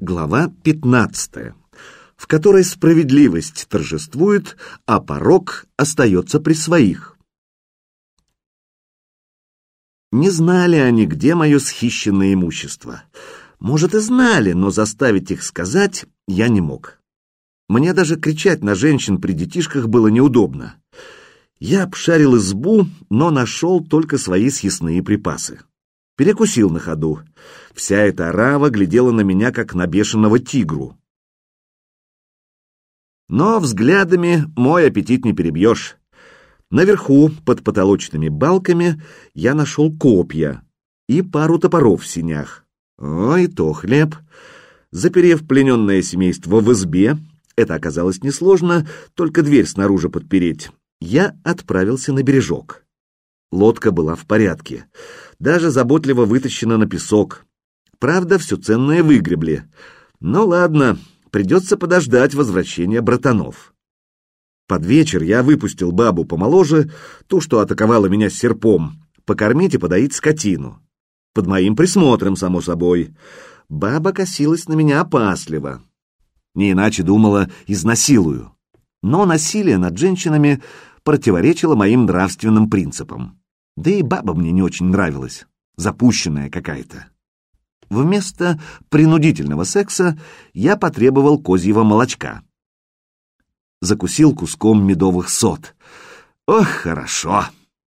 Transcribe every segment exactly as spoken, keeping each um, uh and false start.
Глава пятнадцатая, в которой справедливость торжествует, а порок остается при своих. Не знали они, где мое схищенное имущество. Может, и знали, но заставить их сказать я не мог. Мне даже кричать на женщин при детишках было неудобно. Я обшарил избу, но нашел только свои съестные припасы. Перекусил на ходу. Вся эта орава глядела на меня, как на бешеного тигру. Но взглядами мой аппетит не перебьешь. Наверху, под потолочными балками, я нашел копья и пару топоров в сенях. Ой, то хлеб. Заперев плененное семейство в избе, это оказалось несложно, только дверь снаружи подпереть, я отправился на бережок. Лодка была в порядке, даже заботливо вытащена на песок. Правда, все ценное выгребли. Ну ладно, придется подождать возвращения братанов. Под вечер я выпустил бабу помоложе, ту, что атаковала меня серпом, покормить и подоить скотину. Под моим присмотром, само собой. Баба косилась на меня опасливо. Не иначе думала, изнасилую. Но насилие над женщинами противоречило моим нравственным принципам. Да и баба мне не очень нравилась, запущенная какая-то. Вместо принудительного секса я потребовал козьего молочка. Закусил куском медовых сот. Ох, хорошо!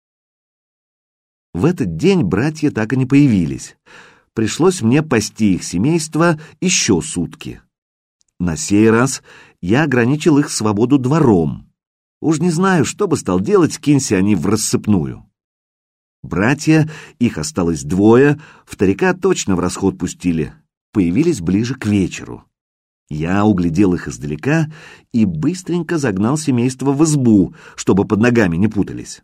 В этот день братья так и не появились. Пришлось мне пасти их семейство еще сутки. На сей раз я ограничил их свободу двором. Уж не знаю, что бы стал делать, кинься они в рассыпную. Братья, их осталось двое, вторика точно в расход пустили, появились ближе к вечеру. Я углядел их издалека и быстренько загнал семейство в избу, чтобы под ногами не путались.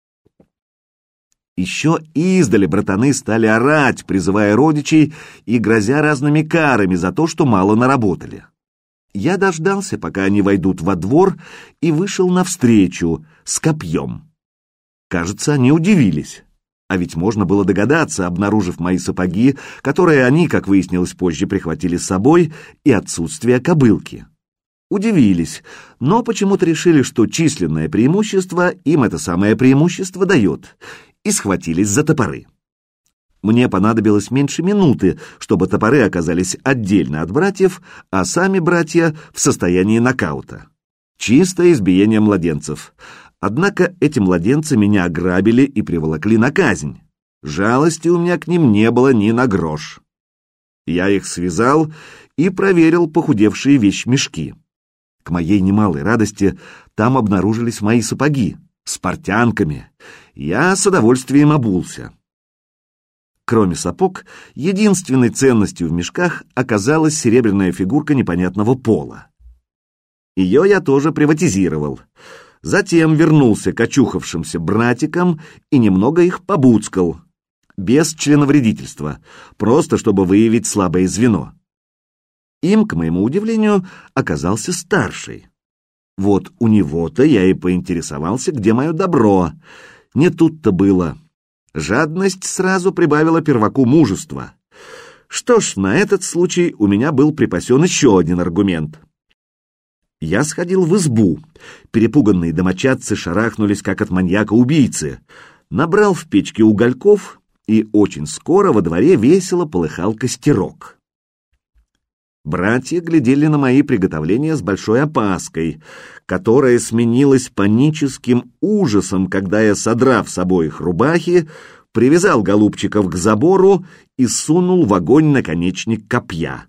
Еще издали братаны стали орать, призывая родичей и грозя разными карами за то, что мало наработали. Я дождался, пока они войдут во двор, и вышел навстречу с копьем. Кажется, они удивились. А ведь можно было догадаться, обнаружив мои сапоги, которые они, как выяснилось позже, прихватили с собой, и отсутствие кобылки. Удивились, но почему-то решили, что численное преимущество им это самое преимущество дает, и схватились за топоры. Мне понадобилось меньше минуты, чтобы топоры оказались отдельно от братьев, а сами братья в состоянии нокаута. Чистое избиение младенцев. Однако эти младенцы меня ограбили и приволокли на казнь. Жалости у меня к ним не было ни на грош. Я их связал и проверил похудевшие вещмешки. К моей немалой радости там обнаружились мои сапоги с портянками. Я с удовольствием обулся. Кроме сапог, единственной ценностью в мешках оказалась серебряная фигурка непонятного пола. Ее я тоже приватизировал. Затем вернулся к очухавшимся братикам и немного их побуцкал. Без членовредительства, просто чтобы выявить слабое звено. Им, к моему удивлению, оказался старший. Вот у него-то я и поинтересовался, где мое добро. Не тут-то было. Жадность сразу прибавила перваку мужества. Что ж, на этот случай у меня был припасен еще один аргумент. Я сходил в избу. Перепуганные домочадцы шарахнулись, как от маньяка-убийцы. Набрал в печке угольков, и очень скоро во дворе весело полыхал костерок. Братья глядели на мои приготовления с большой опаской, которая сменилась паническим ужасом, когда я, содрав с обоих рубахи, привязал голубчиков к забору и сунул в огонь наконечник копья.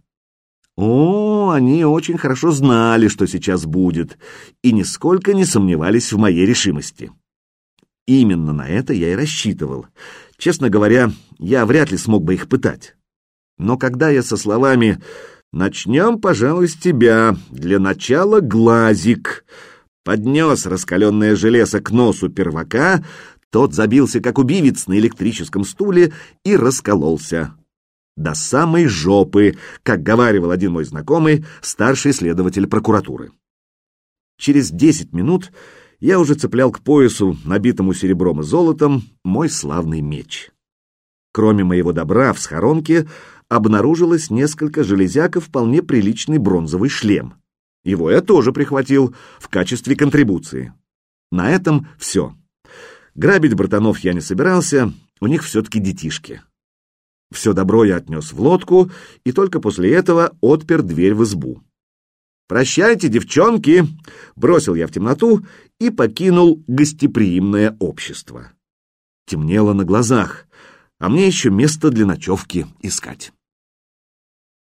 О, они очень хорошо знали, что сейчас будет, и нисколько не сомневались в моей решимости. Именно на это я и рассчитывал. Честно говоря, я вряд ли смог бы их пытать. Но когда я со словами «начнем, пожалуй, с тебя, для начала глазик», поднес раскаленное железо к носу первака, тот забился, как убивец на электрическом стуле, и раскололся. До самой жопы, как говаривал один мой знакомый, старший следователь прокуратуры. Через десять минут я уже цеплял к поясу, набитому серебром и золотом, мой славный меч. Кроме моего добра в схоронке обнаружилось несколько железяк и вполне приличный бронзовый шлем. Его я тоже прихватил в качестве контрибуции. На этом все. Грабить братанов я не собирался, у них все-таки детишки. Все добро я отнес в лодку и только после этого отпер дверь в избу. «Прощайте, девчонки!» — бросил я в темноту и покинул гостеприимное общество. Темнело на глазах, а мне еще место для ночевки искать.